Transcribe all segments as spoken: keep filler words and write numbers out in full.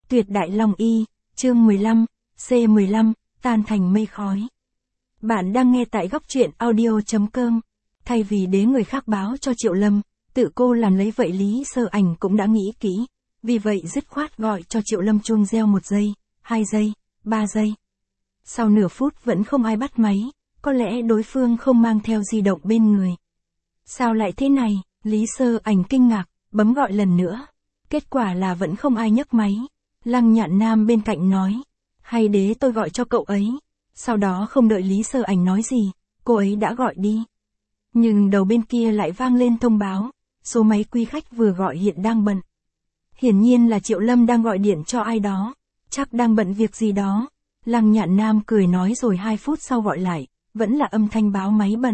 Tuyệt đại long y, chương mười lăm, C mười lăm, tan thành mây khói. Bạn đang nghe tại góc truyện audio chấm com. Thay vì để người khác báo cho Triệu Lâm, tự cô làm lấy vậy Lý Sơ Ảnh cũng đã nghĩ kỹ. Vì vậy dứt khoát gọi cho Triệu Lâm chuông reo một giây, hai giây, ba giây. Sau nửa phút vẫn không ai bắt máy, có lẽ đối phương không mang theo di động bên người. Sao lại thế này? Lý Sơ Ảnh kinh ngạc, bấm gọi lần nữa. Kết quả là vẫn không ai nhấc máy. Lăng Nhạn Nam bên cạnh nói, hay để tôi gọi cho cậu ấy. Sau đó không đợi Lý Sơ Ảnh nói gì, cô ấy đã gọi đi. Nhưng đầu bên kia lại vang lên thông báo, số máy quý khách vừa gọi hiện đang bận. Hiển nhiên là Triệu Lâm đang gọi điện cho ai đó, chắc đang bận việc gì đó. Lăng Nhạn Nam cười nói rồi hai phút sau gọi lại, vẫn là âm thanh báo máy bận.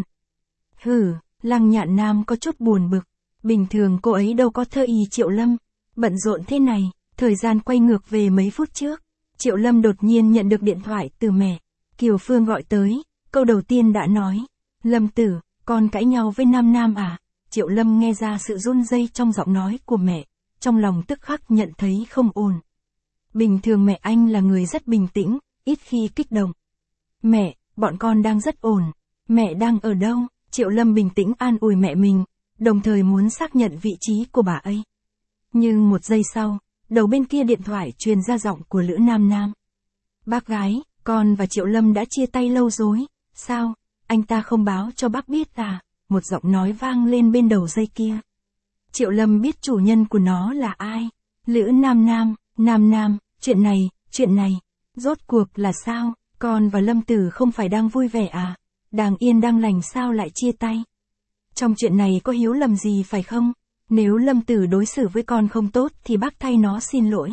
Hừ, Lăng Nhạn Nam có chút buồn bực, bình thường cô ấy đâu có thơ ý Triệu Lâm, bận rộn thế này. Thời gian quay ngược về mấy phút trước, Triệu Lâm đột nhiên nhận được điện thoại từ mẹ. Kiều Phương gọi tới, câu đầu tiên đã nói, Lâm tử, con cãi nhau với Nam Nam à? Triệu Lâm nghe ra sự run rẩy trong giọng nói của mẹ, trong lòng tức khắc nhận thấy không ổn. Bình thường mẹ anh là người rất bình tĩnh, ít khi kích động. Mẹ, bọn con đang rất ổn, mẹ đang ở đâu? Triệu Lâm bình tĩnh an ủi mẹ mình, đồng thời muốn xác nhận vị trí của bà ấy. Nhưng một giây sau, đầu bên kia điện thoại truyền ra giọng của Lữ Nam Nam. Bác gái, con và Triệu Lâm đã chia tay lâu rồi, sao, anh ta không báo cho bác biết à? Một giọng nói vang lên bên đầu dây kia. Triệu Lâm biết chủ nhân của nó là ai. Lữ Nam Nam, Nam Nam, chuyện này, chuyện này, rốt cuộc là sao, con và Lâm Tử không phải đang vui vẻ à? Đang yên đang lành sao lại chia tay? Trong chuyện này có hiểu lầm gì phải không? Nếu Lâm Tử đối xử với con không tốt thì bác thay nó xin lỗi.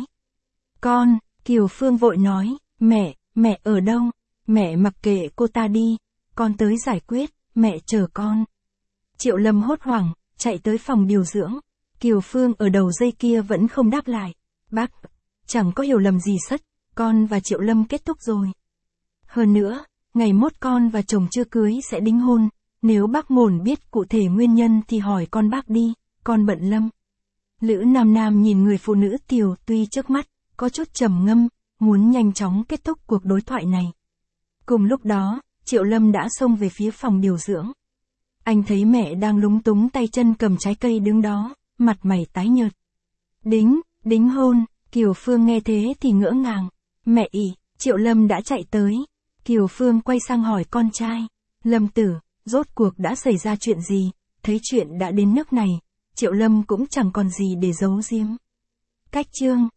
Con, Kiều Phương vội nói, mẹ, mẹ ở đâu? Mẹ mặc kệ cô ta đi, con tới giải quyết, mẹ chờ con. Triệu Lâm hốt hoảng, chạy tới phòng điều dưỡng. Kiều Phương ở đầu dây kia vẫn không đáp lại. Bác, chẳng có hiểu lầm gì sất, con và Triệu Lâm kết thúc rồi. Hơn nữa, ngày mốt con và chồng chưa cưới sẽ đính hôn, nếu bác muốn biết cụ thể nguyên nhân thì hỏi con bác đi. Con bận Lâm. Lữ Nam Nam nhìn người phụ nữ tiều tuy trước mắt, có chút trầm ngâm, muốn nhanh chóng kết thúc cuộc đối thoại này. Cùng lúc đó, Triệu Lâm đã xông về phía phòng điều dưỡng. Anh thấy mẹ đang lúng túng tay chân cầm trái cây đứng đó, mặt mày tái nhợt. Đính, đính hôn, Kiều Phương nghe thế thì ngỡ ngàng. Mẹ ỉ, Triệu Lâm đã chạy tới. Kiều Phương quay sang hỏi con trai. Lâm tử, rốt cuộc đã xảy ra chuyện gì? Thấy chuyện đã đến nước này, Triệu Lâm cũng chẳng còn gì để giấu giếm. Cách chương